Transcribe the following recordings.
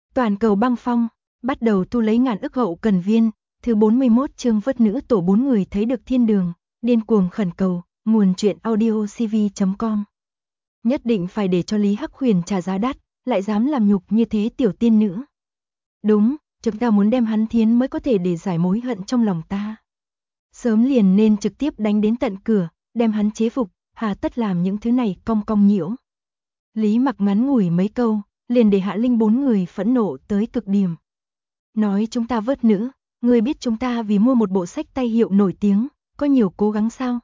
Toàn cầu băng phong, bắt đầu thu lấy ngàn ức hậu cần viên, thứ 41 chương vớt nữ tổ 4 người thấy được thiên đường, điên cuồng khẩn cầu, nguồn truyện audio cv.com. Nhất định phải để cho Lý Hắc Huyền trả giá đắt, lại dám làm nhục như thế tiểu tiên nữ. Đúng, chúng ta muốn đem hắn thiến mới có thể để giải mối hận trong lòng ta. Sớm liền nên trực tiếp đánh đến tận cửa, đem hắn chế phục, hà tất làm những thứ này cong cong nhiễu. Lý Mặc ngắn ngủi mấy câu, liền để Hạ Linh 4 người phẫn nộ tới cực điểm. Nói chúng ta vớt nữ, ngươi biết chúng ta vì mua một bộ sách tay hiệu nổi tiếng, có nhiều cố gắng sao?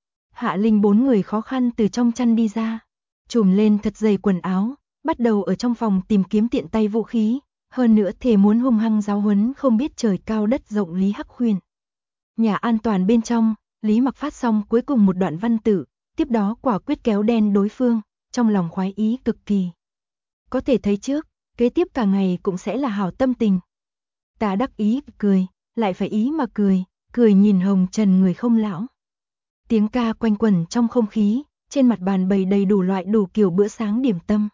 Hạ Linh 4 người khó khăn từ trong chăn đi ra, trùm lên thật dày quần áo, bắt đầu ở trong phòng tìm kiếm tiện tay vũ khí, hơn nữa thề muốn hung hăng giáo huấn không biết trời cao đất rộng Lý Hắc Huyền. Nhà an toàn bên trong, Lý Mặc phát xong cuối cùng một đoạn văn tự, tiếp đó quả quyết kéo đen đối phương, trong lòng khoái ý cực kỳ. Có thể thấy trước, kế tiếp cả ngày cũng sẽ là hảo tâm tình. Ta đắc ý cười, lại phải ý mà cười nhìn hồng trần người không lão. Tiếng ca quanh quẩn trong không khí, trên mặt bàn bày đầy đủ loại đủ kiểu bữa sáng điểm tâm.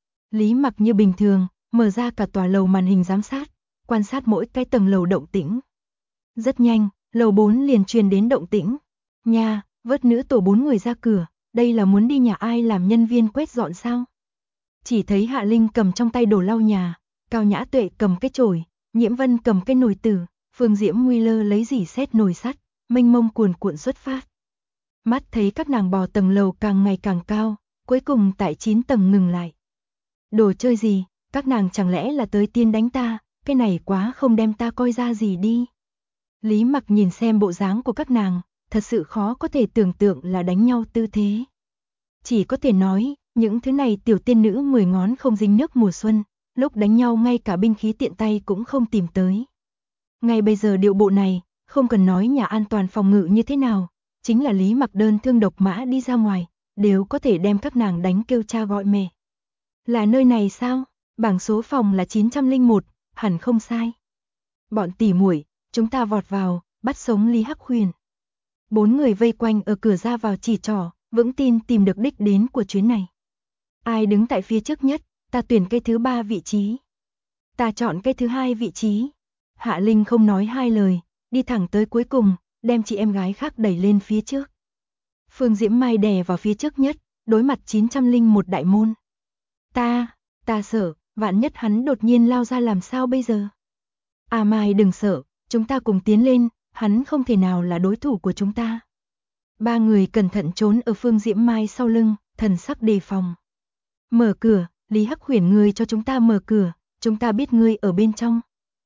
Lý Mặc như bình thường, mở ra cả tòa lầu màn hình giám sát, quan sát mỗi cái tầng lầu động tĩnh. Rất nhanh, lầu 4 liền truyền đến động tĩnh. Nha, vớt nữ tổ 4 người ra cửa, đây là muốn đi nhà ai làm nhân viên quét dọn sao? Chỉ thấy Hạ Linh cầm trong tay đồ lau nhà, Cao Nhã Tuệ cầm cái chổi, Nhiễm Vân cầm cái nồi tử, Phương Diễm Nguy Lơ lấy dỉ sét nồi sắt, mênh mông cuồn cuộn xuất phát. Mắt thấy các nàng bò tầng lầu càng ngày càng cao, cuối cùng tại 9 tầng ngừng lại. Đồ chơi gì, các nàng chẳng lẽ là tới tiên đánh ta, cái này quá không đem ta coi ra gì đi. Lý Mặc nhìn xem bộ dáng của các nàng, thật sự khó có thể tưởng tượng là đánh nhau tư thế. Chỉ có thể nói, những thứ này tiểu tiên nữ 10 ngón không dính nước mùa xuân, lúc đánh nhau ngay cả binh khí tiện tay cũng không tìm tới. Ngay bây giờ điệu bộ này, không cần nói nhà an toàn phòng ngự như thế nào, chính là Lý Mặc đơn thương độc mã đi ra ngoài, đều có thể đem các nàng đánh kêu cha gọi mẹ. Là nơi này sao? Bảng số phòng là 901, hẳn không sai. Bọn tỉ muội, chúng ta vọt vào, bắt sống Lý Hắc Huyền. 4 người vây quanh ở cửa ra vào chỉ trỏ, vững tin tìm được đích đến của chuyến này. Ai đứng tại phía trước nhất, ta tuyển cái thứ 3 vị trí. Ta chọn cái thứ 2 vị trí. Hạ Linh không nói hai lời, đi thẳng tới cuối cùng, đem chị em gái khác đẩy lên phía trước. Phương Diễm Mai đè vào phía trước nhất, đối mặt 901 đại môn. Ta sợ, vạn nhất hắn đột nhiên lao ra làm sao bây giờ? À Mai đừng sợ, chúng ta cùng tiến lên, hắn không thể nào là đối thủ của chúng ta. 3 người cẩn thận trốn ở Phương Diễm Mai sau lưng, thần sắc đề phòng. Mở cửa, Lý Hắc Huyền ngươi cho chúng ta mở cửa, chúng ta biết ngươi ở bên trong.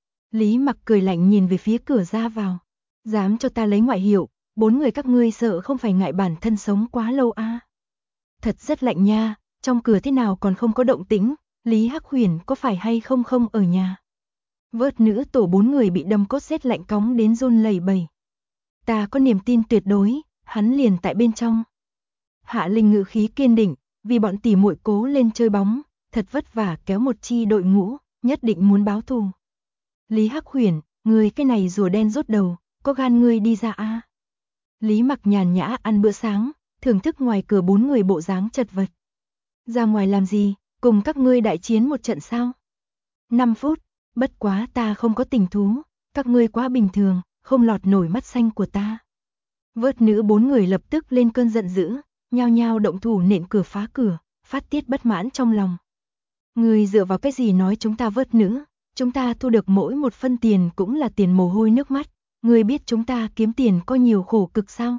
Lý Mặc cười lạnh nhìn về phía cửa ra vào. Dám cho ta lấy ngoại hiệu, 4 người các ngươi sợ không phải ngại bản thân sống quá lâu à? Thật rất lạnh nha, trong cửa thế nào còn không có động tĩnh, Lý Hắc Huyền có phải hay không ở nhà? Vớt nữ tổ 4 người bị đâm cốt rét lạnh cóng đến run lẩy bẩy. Ta có niềm tin tuyệt đối, hắn liền tại bên trong. Hạ Linh ngữ khí kiên định, vì bọn tỉ muội cố lên chơi bóng, thật vất vả kéo một chi đội ngũ, nhất định muốn báo thù. Lý Hắc Huyền, ngươi cái này rùa đen rốt đầu, có gan ngươi đi ra a? Lý Mặc nhàn nhã ăn bữa sáng, thưởng thức ngoài cửa 4 người bộ dáng chật vật. Ra ngoài làm gì, cùng các ngươi đại chiến một trận sao? 5 phút, bất quá ta không có tình thú, các ngươi quá bình thường, không lọt nổi mắt xanh của ta. Vớt nữ 4 người lập tức lên cơn giận dữ, nhao nhao động thủ nện cửa phá cửa, phát tiết bất mãn trong lòng. Ngươi dựa vào cái gì nói chúng ta vớt nữ, chúng ta thu được mỗi một phân tiền cũng là tiền mồ hôi nước mắt, ngươi biết chúng ta kiếm tiền có nhiều khổ cực sao?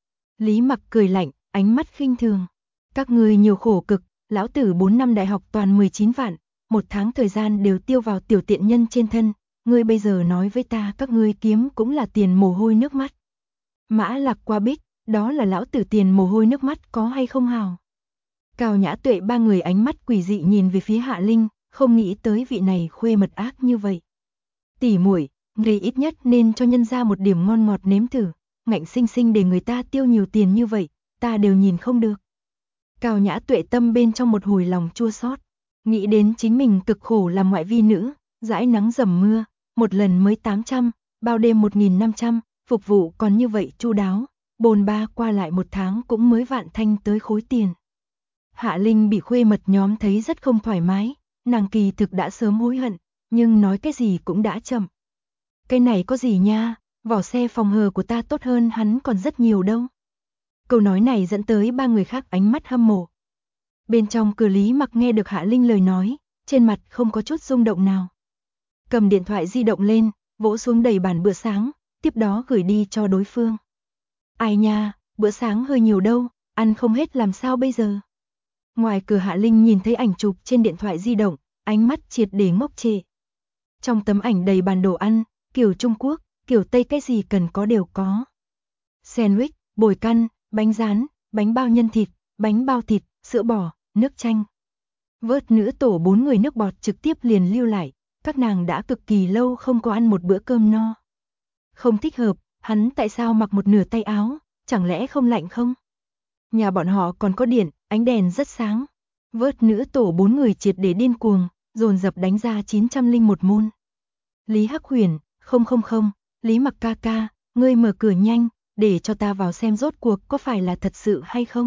Lý Mặc cười lạnh, ánh mắt khinh thường. Các ngươi nhiều khổ cực, lão tử 4 năm đại học toàn 19 vạn, 1 tháng thời gian đều tiêu vào tiểu tiện nhân trên thân, ngươi bây giờ nói với ta các ngươi kiếm cũng là tiền mồ hôi nước mắt. Mã Lạc qua bích, đó là lão tử tiền mồ hôi nước mắt có hay không hào? Cao Nhã Tuệ 3 người ánh mắt quỷ dị nhìn về phía Hạ Linh, không nghĩ tới vị này khuê mật ác như vậy. Tỷ muội, ngươi ít nhất nên cho nhân ra một điểm ngon ngọt nếm thử, ngạnh sinh sinh để người ta tiêu nhiều tiền như vậy, ta đều nhìn không được. Cao Nhã Tuệ tâm bên trong một hồi lòng chua xót, nghĩ đến chính mình cực khổ làm ngoại vi nữ, dãi nắng dầm mưa, một lần mới 800, bao đêm 1500, phục vụ còn như vậy chu đáo, bồn ba qua lại 1 tháng cũng mới vạn thanh tới khối tiền. Hạ Linh bị khuê mật nhóm thấy rất không thoải mái, nàng kỳ thực đã sớm hối hận, nhưng nói cái gì cũng đã chậm. Cái này có gì nha, vỏ xe phòng hờ của ta tốt hơn hắn còn rất nhiều đâu. Câu nói này dẫn tới ba người khác ánh mắt hâm mộ. Bên trong cửa Lý Mặc nghe được Hạ Linh lời nói, trên mặt không có chút rung động nào. Cầm điện thoại di động lên, vỗ xuống đầy bàn bữa sáng, tiếp đó gửi đi cho đối phương. Ai nha, bữa sáng hơi nhiều đâu, ăn không hết làm sao bây giờ. Ngoài cửa Hạ Linh nhìn thấy ảnh chụp trên điện thoại di động, ánh mắt triệt để ngốc trệ. Trong tấm ảnh đầy bàn đồ ăn, kiểu Trung Quốc, kiểu Tây cái gì cần có đều có. Sandwich, bồi căn, bánh rán, bánh bao nhân thịt, bánh bao thịt, sữa bò, nước chanh. Vớt nữ tổ 4 người nước bọt trực tiếp liền lưu lại, các nàng đã cực kỳ lâu không có ăn một bữa cơm no. Không thích hợp, hắn tại sao mặc một nửa tay áo, chẳng lẽ không lạnh không? Nhà bọn họ còn có điện, ánh đèn rất sáng. Vớt nữ tổ 4 người triệt để điên cuồng, dồn dập đánh ra 901 môn. Lý Hắc Huyền, không, Lý Mặc ca ca, ngươi mở cửa nhanh, để cho ta vào xem rốt cuộc có phải là thật sự hay không.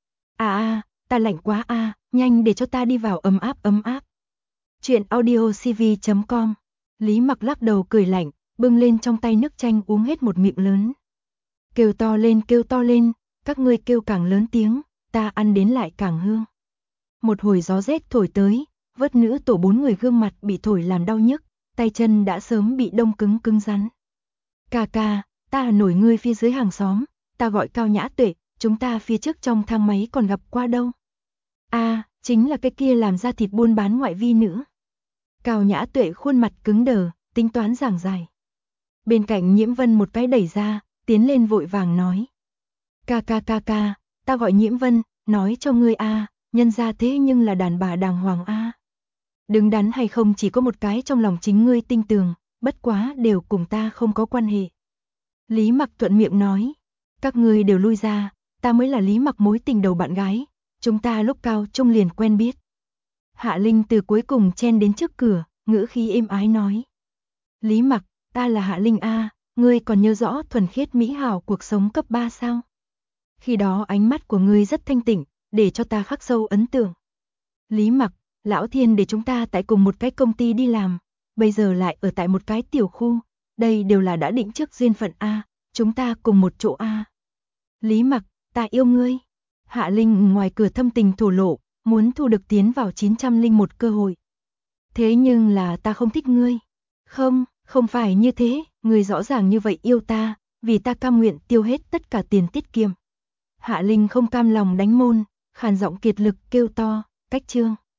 À, ta lạnh quá à, nhanh để cho ta đi vào ấm áp. Chuyện audiocv.com. Lý Mặc lắc đầu cười lạnh, bưng lên trong tay nước chanh uống hết một miệng lớn. Kêu to lên, các ngươi kêu càng lớn tiếng, ta ăn đến lại càng hương. Một hồi gió rét thổi tới, vớt nữ tổ 4 người gương mặt bị thổi làm đau nhức, tay chân đã sớm bị đông cứng rắn. Ca, ta là nổi ngươi phía dưới hàng xóm, ta gọi Cao Nhã Tuệ, chúng ta phía trước trong thang máy còn gặp qua đâu. À, chính là cái kia làm ra thịt buôn bán ngoại vi nữa. Cao Nhã Tuệ khuôn mặt cứng đờ, tính toán giảng giải. Bên cạnh Nhiễm Vân một cái đẩy ra, tiến lên vội vàng nói. Ca, ta gọi Nhiễm Vân, nói cho ngươi a, nhân ra thế nhưng là đàn bà đàng hoàng a. Đứng đắn hay không chỉ có một cái trong lòng chính ngươi tinh tường, bất quá đều cùng ta không có quan hệ. Lý Mặc thuận miệng nói, các ngươi đều lui ra, ta mới là Lý Mặc mối tình đầu bạn gái, chúng ta lúc cao trung liền quen biết. Hạ Linh từ cuối cùng chen đến trước cửa, ngữ khí êm ái nói. Lý Mặc, ta là Hạ Linh a, ngươi còn nhớ rõ thuần khiết mỹ hảo cuộc sống cấp 3 sao? Khi đó ánh mắt của ngươi rất thanh tịnh, để cho ta khắc sâu ấn tượng. Lý Mặc, Lão Thiên để chúng ta tại cùng một cái công ty đi làm, bây giờ lại ở tại một cái tiểu khu, đây đều là đã định trước duyên phận a, chúng ta cùng một chỗ a. Lý Mặc, ta yêu ngươi. Hạ Linh ngoài cửa thâm tình thổ lộ, muốn thu được tiến vào 901 cơ hội. Thế nhưng là ta không thích ngươi. Không phải như thế, ngươi rõ ràng như vậy yêu ta, vì ta cam nguyện tiêu hết tất cả tiền tiết kiệm. Hạ Linh không cam lòng đánh môn, khàn giọng kiệt lực kêu to, cách chương.